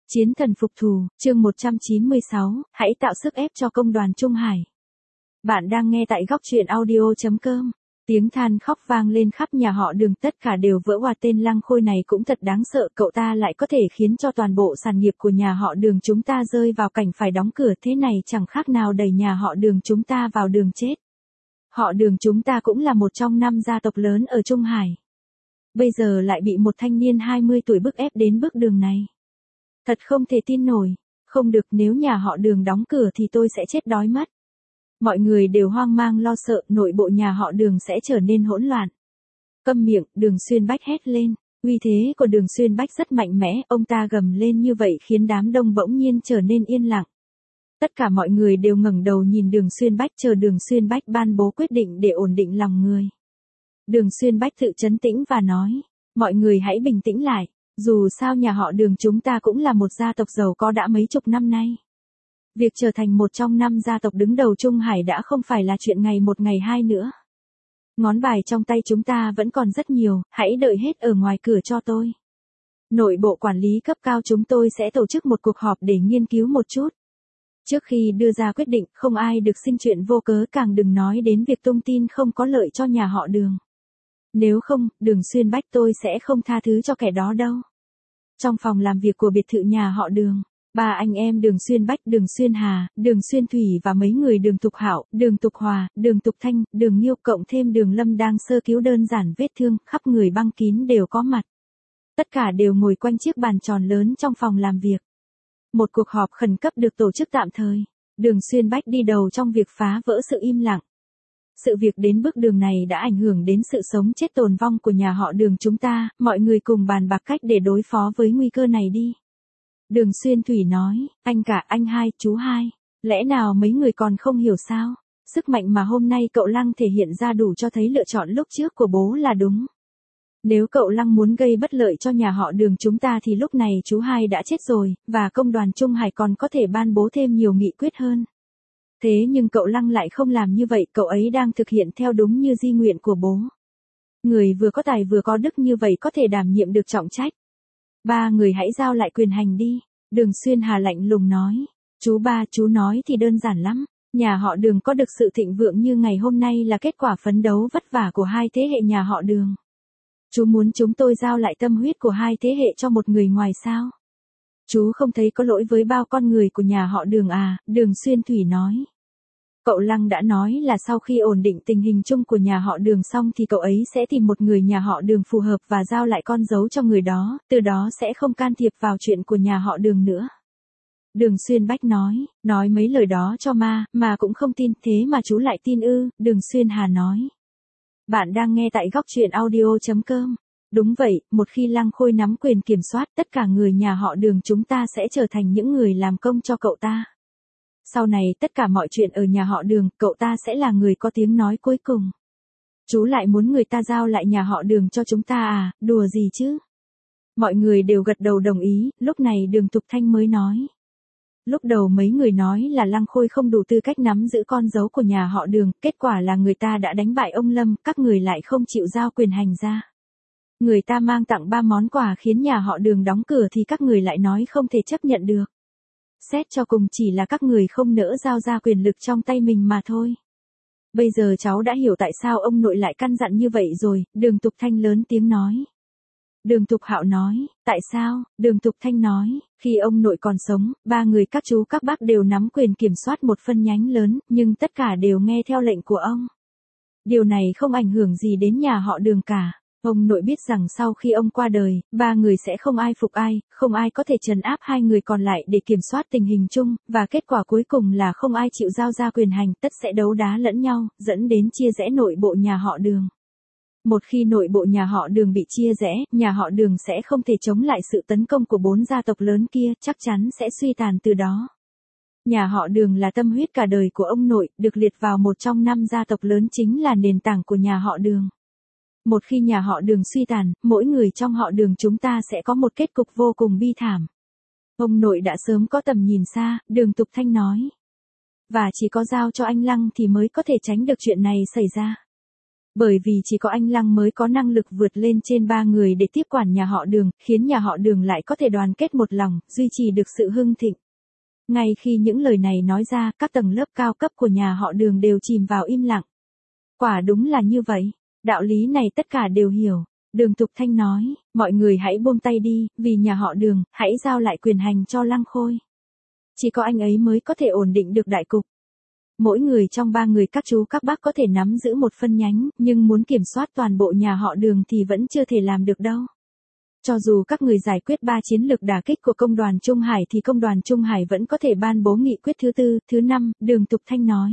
Chiến thần phục thù, chương 196, hãy tạo sức ép cho công đoàn Trung Hải. Bạn đang nghe tại góc truyện audio.com. Tiếng than khóc vang lên khắp nhà họ Đường, tất cả đều vỡ òa. Tên Lăng Khôi này cũng thật đáng sợ, cậu ta lại có thể khiến cho toàn bộ sản nghiệp của nhà họ Đường chúng ta rơi vào cảnh phải đóng cửa, thế này chẳng khác nào đẩy nhà họ Đường chúng ta vào đường chết. Họ Đường chúng ta cũng là một trong 5 gia tộc lớn ở Trung Hải. Bây giờ lại bị một thanh niên 20 tuổi bức ép đến bước đường này. Thật không thể tin nổi, không được, nếu nhà họ Đường đóng cửa thì tôi sẽ chết đói mất. Mọi người đều hoang mang lo sợ, nội bộ nhà họ Đường sẽ trở nên hỗn loạn. Câm miệng, Đường Xuyên Bách hét lên, uy thế của Đường Xuyên Bách rất mạnh mẽ, ông ta gầm lên như vậy khiến đám đông bỗng nhiên trở nên yên lặng. Tất cả mọi người đều ngẩng đầu nhìn Đường Xuyên Bách, chờ Đường Xuyên Bách ban bố quyết định để ổn định lòng người. Đường Xuyên Bách tự trấn tĩnh và nói, mọi người hãy bình tĩnh lại. Dù sao nhà họ Đường chúng ta cũng là một gia tộc giàu có đã mấy chục năm nay. Việc trở thành một trong 5 gia tộc đứng đầu Trung Hải đã không phải là chuyện ngày một ngày hai nữa. Ngón bài trong tay chúng ta vẫn còn rất nhiều, hãy đợi hết ở ngoài cửa cho tôi. Nội bộ quản lý cấp cao chúng tôi sẽ tổ chức một cuộc họp để nghiên cứu một chút. Trước khi đưa ra quyết định, không ai được sinh chuyện vô cớ, càng đừng nói đến việc tung tin không có lợi cho nhà họ Đường. Nếu không, Đường Xuyên Bách tôi sẽ không tha thứ cho kẻ đó đâu. Trong phòng làm việc của biệt thự nhà họ Đường, 3 anh em Đường Xuyên Bách, Đường Xuyên Hà, Đường Xuyên Thủy và mấy người Đường Tục Hạo, Đường Tục Hòa, Đường Tục Thanh, Đường Nhiêu cộng thêm Đường Lâm đang sơ cứu đơn giản vết thương, khắp người băng kín đều có mặt. Tất cả đều ngồi quanh chiếc bàn tròn lớn trong phòng làm việc. Một cuộc họp khẩn cấp được tổ chức tạm thời. Đường Xuyên Bách đi đầu trong việc phá vỡ sự im lặng. Sự việc đến bước đường này đã ảnh hưởng đến sự sống chết tồn vong của nhà họ Đường chúng ta, mọi người cùng bàn bạc cách để đối phó với nguy cơ này đi. Đường Xuyên Thủy nói, anh cả, anh hai, chú hai, lẽ nào mấy người còn không hiểu sao? Sức mạnh mà hôm nay cậu Lăng thể hiện ra đủ cho thấy lựa chọn lúc trước của bố là đúng. Nếu cậu Lăng muốn gây bất lợi cho nhà họ Đường chúng ta thì lúc này chú hai đã chết rồi, và công đoàn Trung Hải còn có thể ban bố thêm nhiều nghị quyết hơn. Thế nhưng cậu Lăng lại không làm như vậy, cậu ấy đang thực hiện theo đúng như di nguyện của bố. Người vừa có tài vừa có đức như vậy có thể đảm nhiệm được trọng trách. 3 người hãy giao lại quyền hành đi. Đường Xuyên Hà lạnh lùng nói. Chú ba, chú nói thì đơn giản lắm. Nhà họ Đường có được sự thịnh vượng như ngày hôm nay là kết quả phấn đấu vất vả của 2 thế hệ nhà họ Đường. Chú muốn chúng tôi giao lại tâm huyết của 2 thế hệ cho một người ngoài sao? Chú không thấy có lỗi với bao con người của nhà họ Đường à? Đường Xuyên Thủy nói. Cậu Lăng đã nói là sau khi ổn định tình hình chung của nhà họ Đường xong thì cậu ấy sẽ tìm một người nhà họ Đường phù hợp và giao lại con dấu cho người đó, từ đó sẽ không can thiệp vào chuyện của nhà họ Đường nữa. Đường Xuyên Bách nói mấy lời đó cho mà cũng không tin, thế mà chú lại tin ư? Đường Xuyên Hà nói. Bạn đang nghe tại góc truyện audio.com. Đúng vậy, một khi Lăng Khôi nắm quyền kiểm soát, tất cả người nhà họ Đường chúng ta sẽ trở thành những người làm công cho cậu ta. Sau này tất cả mọi chuyện ở nhà họ Đường, cậu ta sẽ là người có tiếng nói cuối cùng. Chú lại muốn người ta giao lại nhà họ Đường cho chúng ta à, đùa gì chứ? Mọi người đều gật đầu đồng ý, lúc này Đường Tục Thanh mới nói. Lúc đầu mấy người nói là Lăng Khôi không đủ tư cách nắm giữ con dấu của nhà họ Đường, kết quả là người ta đã đánh bại ông Lâm, các người lại không chịu giao quyền hành ra. Người ta mang tặng 3 món quà khiến nhà họ Đường đóng cửa thì các người lại nói không thể chấp nhận được. Xét cho cùng chỉ là các người không nỡ giao ra quyền lực trong tay mình mà thôi. Bây giờ cháu đã hiểu tại sao ông nội lại căn dặn như vậy rồi, Đường Tục Thanh lớn tiếng nói. Đường Tục Hạo nói, tại sao? Đường Tục Thanh nói, khi ông nội còn sống, 3 người các chú các bác đều nắm quyền kiểm soát một phân nhánh lớn, nhưng tất cả đều nghe theo lệnh của ông. Điều này không ảnh hưởng gì đến nhà họ Đường cả. Ông nội biết rằng sau khi ông qua đời, 3 người sẽ không ai phục ai, không ai có thể trấn áp 2 người còn lại để kiểm soát tình hình chung, và kết quả cuối cùng là không ai chịu giao ra quyền hành, tất sẽ đấu đá lẫn nhau, dẫn đến chia rẽ nội bộ nhà họ Đường. Một khi nội bộ nhà họ Đường bị chia rẽ, nhà họ Đường sẽ không thể chống lại sự tấn công của 4 gia tộc lớn kia, chắc chắn sẽ suy tàn từ đó. Nhà họ Đường là tâm huyết cả đời của ông nội, được liệt vào một trong 5 gia tộc lớn chính là nền tảng của nhà họ Đường. Một khi nhà họ Đường suy tàn, mỗi người trong họ Đường chúng ta sẽ có một kết cục vô cùng bi thảm. Ông nội đã sớm có tầm nhìn xa, Đường Tục Thanh nói. Và chỉ có giao cho anh Lăng thì mới có thể tránh được chuyện này xảy ra. Bởi vì chỉ có anh Lăng mới có năng lực vượt lên trên 3 người để tiếp quản nhà họ Đường, khiến nhà họ Đường lại có thể đoàn kết một lòng, duy trì được sự hưng thịnh. Ngay khi những lời này nói ra, các tầng lớp cao cấp của nhà họ Đường đều chìm vào im lặng. Quả đúng là như vậy, đạo lý này tất cả đều hiểu. Đường Thục Thanh nói, mọi người hãy buông tay đi, vì nhà họ Đường, hãy giao lại quyền hành cho Lăng Khôi. Chỉ có anh ấy mới có thể ổn định được đại cục. Mỗi người trong 3 người các chú các bác có thể nắm giữ một phân nhánh, nhưng muốn kiểm soát toàn bộ nhà họ Đường thì vẫn chưa thể làm được đâu. Cho dù các người giải quyết 3 chiến lược đả kích của công đoàn Trung Hải thì công đoàn Trung Hải vẫn có thể ban bố nghị quyết thứ 4, thứ 5, Đường Thục Thanh nói.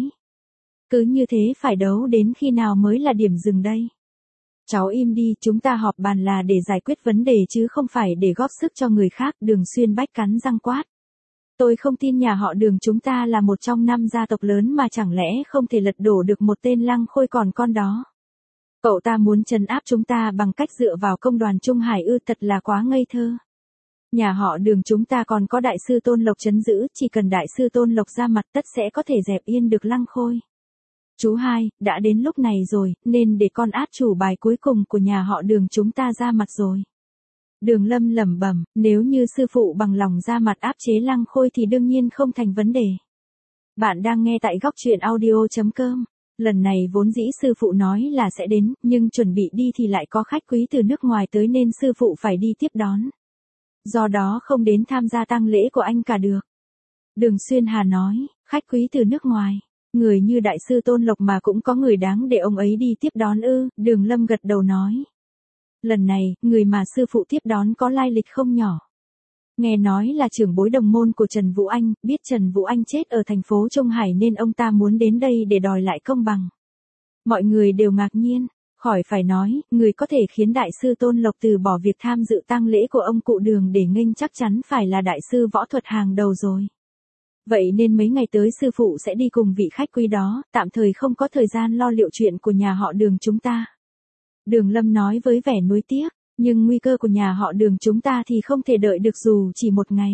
Cứ như thế phải đấu đến khi nào mới là điểm dừng đây? Cháu im đi, chúng ta họp bàn là để giải quyết vấn đề chứ không phải để góp sức cho người khác, Đường Xuyên Bách cắn răng quát. Tôi không tin nhà họ Đường chúng ta là một trong 5 gia tộc lớn mà chẳng lẽ không thể lật đổ được một tên Lăng Khôi còn con đó. Cậu ta muốn trấn áp chúng ta bằng cách dựa vào công đoàn Trung Hải ư, thật là quá ngây thơ. Nhà họ Đường chúng ta còn có đại sư Tôn Lộc trấn giữ, chỉ cần đại sư Tôn Lộc ra mặt tất sẽ có thể dẹp yên được Lăng Khôi. Chú hai, đã đến lúc này rồi, nên để con át chủ bài cuối cùng của nhà họ Đường chúng ta ra mặt rồi. Đường Lâm lẩm bẩm, nếu như sư phụ bằng lòng ra mặt áp chế Lăng Khôi thì đương nhiên không thành vấn đề. Bạn đang nghe tại góc truyện audio.com. Lần này vốn dĩ sư phụ nói là sẽ đến, nhưng chuẩn bị đi thì lại có khách quý từ nước ngoài tới nên sư phụ phải đi tiếp đón. Do đó không đến tham gia tang lễ của anh cả được. Đường Xuyên Hà nói, khách quý từ nước ngoài. Người như đại sư Tôn Lộc mà cũng có người đáng để ông ấy đi tiếp đón ư, Đường Lâm gật đầu nói. Lần này, người mà sư phụ tiếp đón có lai lịch không nhỏ. Nghe nói là trưởng bối đồng môn của Trần Vũ Anh, biết Trần Vũ Anh chết ở thành phố Trung Hải nên ông ta muốn đến đây để đòi lại công bằng. Mọi người đều ngạc nhiên, khỏi phải nói, người có thể khiến đại sư Tôn Lộc từ bỏ việc tham dự tang lễ của ông cụ Đường để nghênh chắc chắn phải là đại sư võ thuật hàng đầu rồi. Vậy nên mấy ngày tới sư phụ sẽ đi cùng vị khách quý đó, tạm thời không có thời gian lo liệu chuyện của nhà họ Đường chúng ta. Đường Lâm nói với vẻ nuối tiếc, nhưng nguy cơ của nhà họ Đường chúng ta thì không thể đợi được dù chỉ một ngày.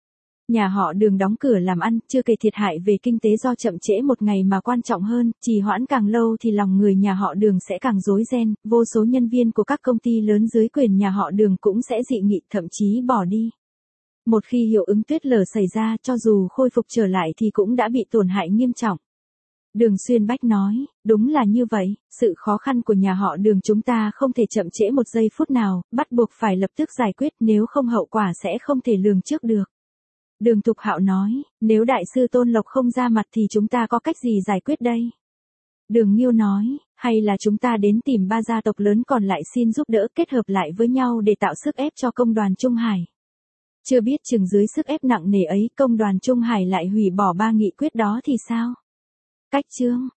Nhà họ Đường đóng cửa làm ăn, chưa kể thiệt hại về kinh tế do chậm trễ một ngày mà quan trọng hơn, trì hoãn càng lâu thì lòng người nhà họ Đường sẽ càng rối ren, vô số nhân viên của các công ty lớn dưới quyền nhà họ Đường cũng sẽ dị nghị thậm chí bỏ đi. Một khi hiệu ứng tuyết lở xảy ra cho dù khôi phục trở lại thì cũng đã bị tổn hại nghiêm trọng. Đường Xuyên Bách nói, đúng là như vậy, sự khó khăn của nhà họ Đường chúng ta không thể chậm trễ một giây phút nào, bắt buộc phải lập tức giải quyết nếu không hậu quả sẽ không thể lường trước được. Đường Thục Hạo nói, nếu đại sư Tôn Lộc không ra mặt thì chúng ta có cách gì giải quyết đây? Đường Nghiêu nói, hay là chúng ta đến tìm 3 gia tộc lớn còn lại xin giúp đỡ kết hợp lại với nhau để tạo sức ép cho công đoàn Trung Hải. Chưa biết chừng dưới sức ép nặng nề ấy công đoàn Trung Hải lại hủy bỏ 3 nghị quyết đó thì sao? Cách chương